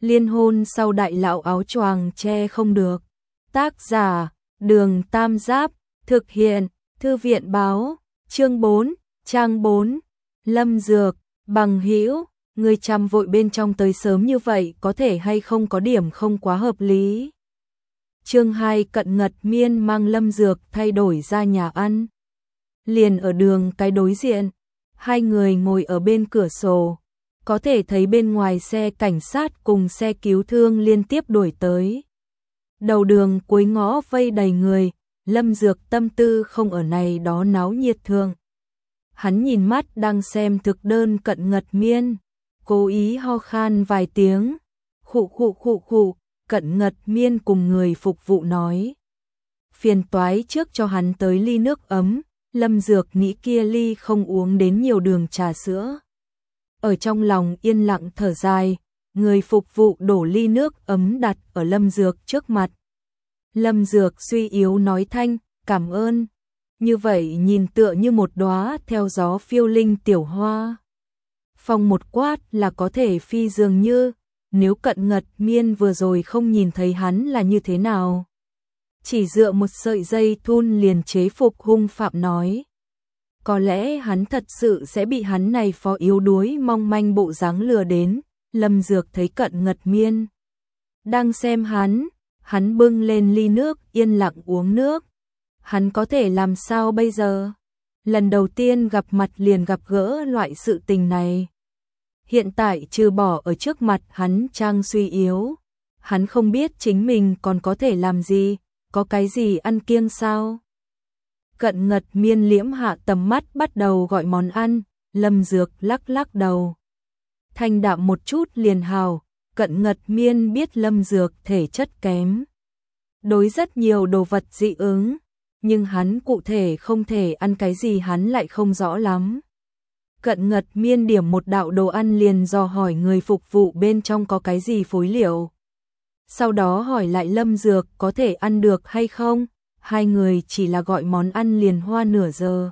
Liên hôn sau đại lão áo choàng che không được. Tác giả, Đường Tam Giáp, thực hiện, Thư viện báo, chương 4, trang 4. Lâm Dược, bằng hữu, người chăm vội bên trong tới sớm như vậy có thể hay không có điểm không quá hợp lý. Chương 2 Cận Ngật Miên mang Lâm Dược thay đổi ra nhà ăn. Liền ở đường cái đối diện, hai người ngồi ở bên cửa sổ, có thể thấy bên ngoài xe cảnh sát cùng xe cứu thương liên tiếp đuổi tới. Đầu đường cuối ngõ vây đầy người, Lâm Dược tâm tư không ở này đó náo nhiệt thường. Hắn nhìn mắt đang xem thực đơn Cận Ngật Miên, cố ý ho khan vài tiếng, khụ, Cận Ngật Miên cùng người phục vụ nói. Phiền toái trước cho hắn tới ly nước ấm, Lâm Dược nghĩ kia ly không uống đến nhiều đường trà sữa. Ở trong lòng yên lặng thở dài, người phục vụ đổ ly nước ấm đặt ở Lâm Dược trước mặt. Lâm Dược suy yếu nói thanh, cảm ơn. Như vậy nhìn tựa như một đóa theo gió phiêu linh tiểu hoa. Phong một quát là có thể phi dường như, nếu Cận Ngật Miên vừa rồi không nhìn thấy hắn là như thế nào. Chỉ dựa một sợi dây thun liền chế phục hung phạm nói. Có lẽ hắn thật sự sẽ bị hắn này phó yếu đuối mong manh bộ dáng lừa đến. Lâm Dược thấy Cận Ngật Miên đang xem hắn bưng lên ly nước yên lặng uống nước. Hắn có thể làm sao bây giờ? Lần đầu tiên gặp mặt liền gặp gỡ loại sự tình này. Hiện tại trừ bỏ ở trước mặt hắn trang suy yếu, hắn không biết chính mình còn có thể làm gì, có cái gì ăn kiêng sao? Cận Ngật Miên liễm hạ tầm mắt bắt đầu gọi món ăn, Lâm Dược lắc đầu. Thanh đạm một chút liền hào, Cận Ngật Miên biết Lâm Dược thể chất kém. Đối rất nhiều đồ vật dị ứng, nhưng hắn cụ thể không thể ăn cái gì hắn lại không rõ lắm. Cận Ngật Miên điểm một đạo đồ ăn liền dò hỏi người phục vụ bên trong có cái gì phối liệu. Sau đó hỏi lại Lâm Dược có thể ăn được hay không, hai người chỉ là gọi món ăn liền hoa nửa giờ.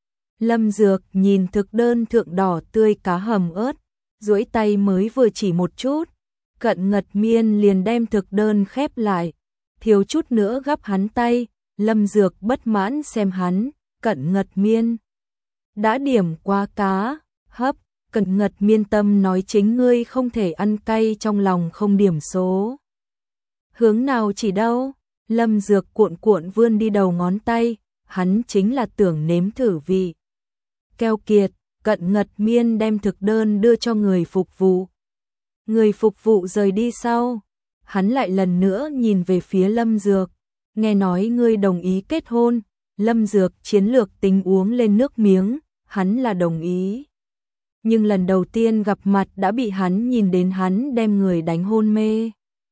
Lâm Dược nhìn thực đơn thượng đỏ tươi cá hầm ớt, duỗi tay mới vừa chỉ một chút, Cận Ngật Miên liền đem thực đơn khép lại, thiếu chút nữa gắp hắn tay. Lâm Dược bất mãn xem hắn, Cận Ngật Miên đã điểm qua cá hấp. Cận Ngật Miên tâm nói chính ngươi không thể ăn cay trong lòng không điểm số. Hướng nào chỉ đâu? Lâm Dược cuộn vươn đi đầu ngón tay, hắn chính là tưởng nếm thử vị. Keo kiệt, Cận Ngật Miên đem thực đơn đưa cho người phục vụ. Người phục vụ rời đi sau, hắn lại lần nữa nhìn về phía Lâm Dược. Nghe nói ngươi đồng ý kết hôn, Lâm Dược chiến lược tính uống lên nước miếng, hắn là đồng ý. Nhưng lần đầu tiên gặp mặt đã bị hắn nhìn đến hắn đem người đánh hôn mê.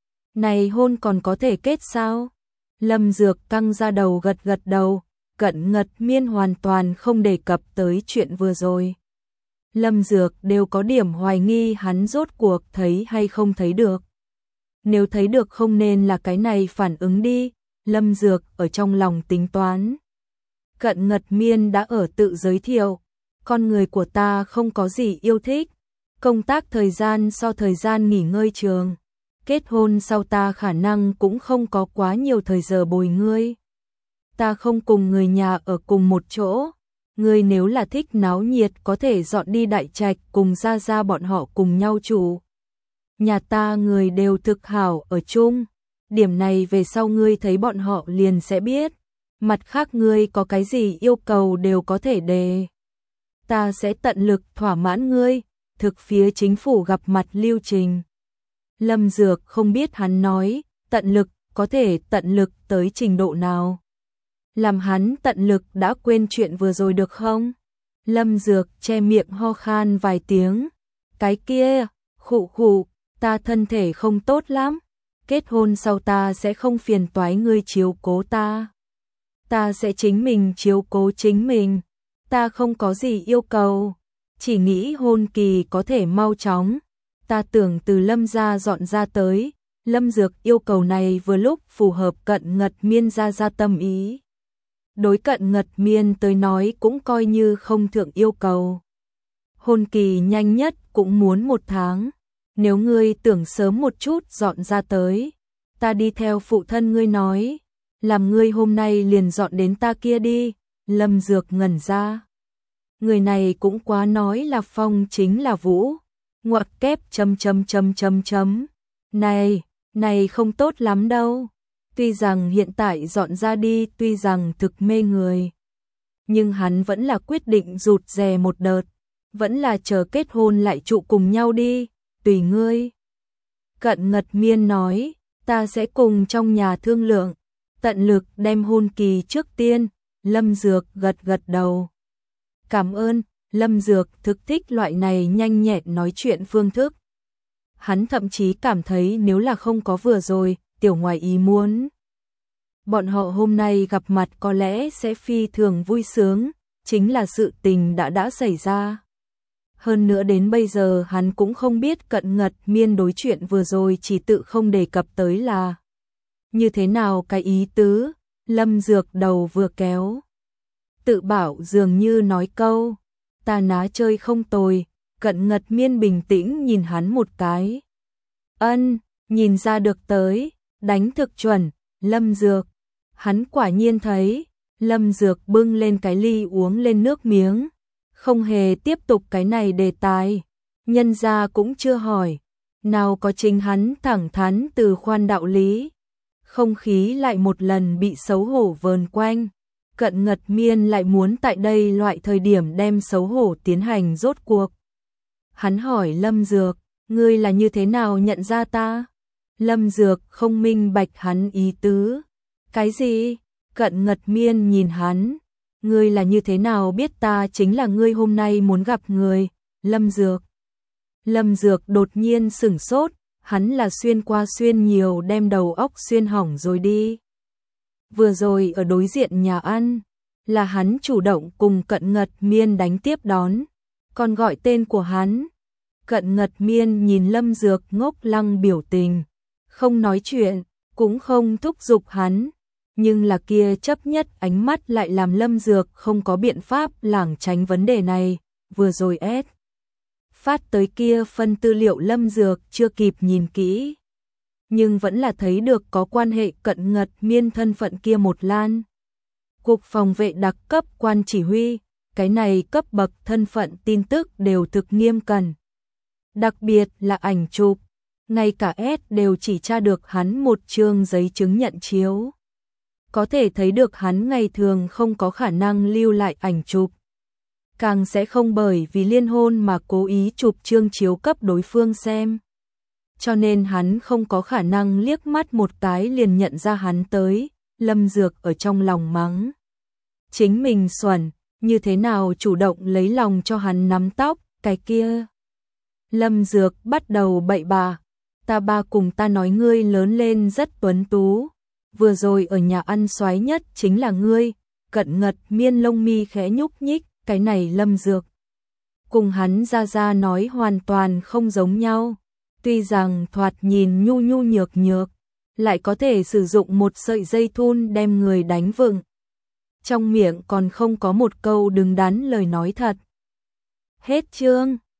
Này hôn còn có thể kết sao? Lâm Dược căng ra đầu gật đầu, Cận Ngật Miên hoàn toàn không đề cập tới chuyện vừa rồi. Lâm Dược đều có điểm hoài nghi hắn rốt cuộc thấy hay không thấy được. Nếu thấy được không nên là cái này phản ứng đi. Lâm Dược ở trong lòng tính toán. Cận Ngật Miên đã ở tự giới thiệu, con người của ta không có gì yêu thích, công tác thời gian so thời gian nghỉ ngơi trường, kết hôn sau ta khả năng cũng không có quá nhiều thời giờ bồi ngươi. Ta không cùng người nhà ở cùng một chỗ, ngươi nếu là thích náo nhiệt có thể dọn đi Đại Trạch cùng ra bọn họ cùng nhau trụ. Nhà ta người đều thực hảo ở chung. Điểm này về sau ngươi thấy bọn họ liền sẽ biết. Mặt khác ngươi có cái gì yêu cầu đều có thể đề. Ta sẽ tận lực thỏa mãn ngươi. Thực phía chính phủ gặp mặt lưu trình. Lâm Dược không biết hắn nói tận lực có thể tận lực tới trình độ nào. Làm hắn tận lực đã quên chuyện vừa rồi được không? Lâm Dược che miệng ho khan vài tiếng. Cái kia, khụ, ta thân thể không tốt lắm. Kết hôn sau ta sẽ không phiền toái ngươi chiếu cố ta. Ta sẽ chính mình chiếu cố chính mình. Ta không có gì yêu cầu. Chỉ nghĩ hôn kỳ có thể mau chóng. Ta tưởng từ Lâm gia dọn ra tới. Lâm Dược yêu cầu này vừa lúc phù hợp Cận Ngật Miên ra tâm ý. Đối Cận Ngật Miên tới nói cũng coi như không thượng yêu cầu. Hôn kỳ nhanh nhất cũng muốn 1 tháng. nếu ngươi tưởng sớm một chút dọn ra tới, ta đi theo phụ thân ngươi nói, làm ngươi hôm nay liền dọn đến ta kia đi. Lâm Dược ngẩn ra. Người này cũng quá nói là phong chính là vũ. Ngoặc kép . Này không tốt lắm đâu. Tuy rằng hiện tại dọn ra đi tuy rằng thực mê người, nhưng hắn vẫn là quyết định rụt rè một đợt, vẫn là chờ kết hôn lại trụ cùng nhau đi, tùy ngươi. Cận Ngật Miên nói, ta sẽ cùng trong nhà thương lượng, tận lực đem hôn kỳ trước tiên. Lâm Dược gật gật đầu. Cảm ơn. Lâm Dược thực thích loại này nhanh nhẹn nói chuyện phương thức. Hắn thậm chí cảm thấy nếu là không có vừa rồi, tiểu ngoài ý muốn, bọn họ hôm nay gặp mặt có lẽ sẽ phi thường vui sướng, chính là sự tình đã xảy ra. Hơn nữa đến bây giờ hắn cũng không biết Cận Ngật Miên đối chuyện vừa rồi chỉ tự không đề cập tới là như thế nào cái ý tứ. Lâm Dược đầu vừa kéo, tự bảo dường như nói câu, ta ná chơi không tồi. Cận Ngật Miên bình tĩnh nhìn hắn một cái. Ân, nhìn ra được tới, đánh thực chuẩn. Lâm Dược, hắn quả nhiên thấy. Lâm Dược bưng lên cái ly uống lên nước miếng, không hề tiếp tục cái này đề tài. Nhân gia cũng chưa hỏi, nào có chính hắn thẳng thắn từ khoan đạo lý. Không khí lại một lần bị xấu hổ vờn quanh. Cận Ngật Miên lại muốn tại đây loại thời điểm đem xấu hổ tiến hành rốt cuộc. Hắn hỏi Lâm Dược, ngươi là như thế nào nhận ra ta? Lâm Dược không minh bạch hắn ý tứ. Cái gì? Cận Ngật Miên nhìn hắn. Ngươi là như thế nào biết ta chính là ngươi hôm nay muốn gặp người? Lâm Dược đột nhiên sửng sốt, hắn là xuyên qua xuyên nhiều đem đầu óc xuyên hỏng rồi đi. Vừa rồi ở đối diện nhà ăn, là hắn chủ động cùng Cận Ngật Miên đánh tiếp đón, còn gọi tên của hắn. Cận Ngật Miên nhìn Lâm Dược ngốc lăng biểu tình, không nói chuyện, cũng không thúc giục hắn, nhưng là kia chấp nhất ánh mắt lại làm Lâm Dược không có biện pháp lảng tránh vấn đề này. Vừa rồi phát tới kia phân tư liệu Lâm Dược chưa kịp nhìn kỹ, nhưng vẫn là thấy được có quan hệ Cận Ngật Miên thân phận kia một lan. Cục phòng vệ đặc cấp quan chỉ huy, cái này cấp bậc thân phận tin tức đều thực nghiêm cẩn. Đặc biệt là ảnh chụp, ngay cả S đều chỉ tra được hắn một chương giấy chứng nhận chiếu. Có thể thấy được hắn ngày thường không có khả năng lưu lại ảnh chụp. Càng sẽ không bởi vì liên hôn mà cố ý chụp chương chiếu cấp đối phương xem. Cho nên hắn không có khả năng liếc mắt một cái liền nhận ra hắn tới. Lâm Dược ở trong lòng mắng chính mình xuẩn, như thế nào chủ động lấy lòng cho hắn nắm tóc, cái kia. Lâm Dược bắt đầu bậy bạ, ta ba cùng ta nói ngươi lớn lên rất tuấn tú, vừa rồi ở nhà ăn xoái nhất chính là ngươi. Cận Ngật Miên lông mi khẽ nhúc nhích, cái này Lâm Dược cùng hắn ra nói hoàn toàn không giống nhau. Tuy rằng thoạt nhìn nhu nhu nhược nhược, lại có thể sử dụng một sợi dây thun đem người đánh vựng. Trong miệng còn không có một câu đứng đắn lời nói thật. Hết chương.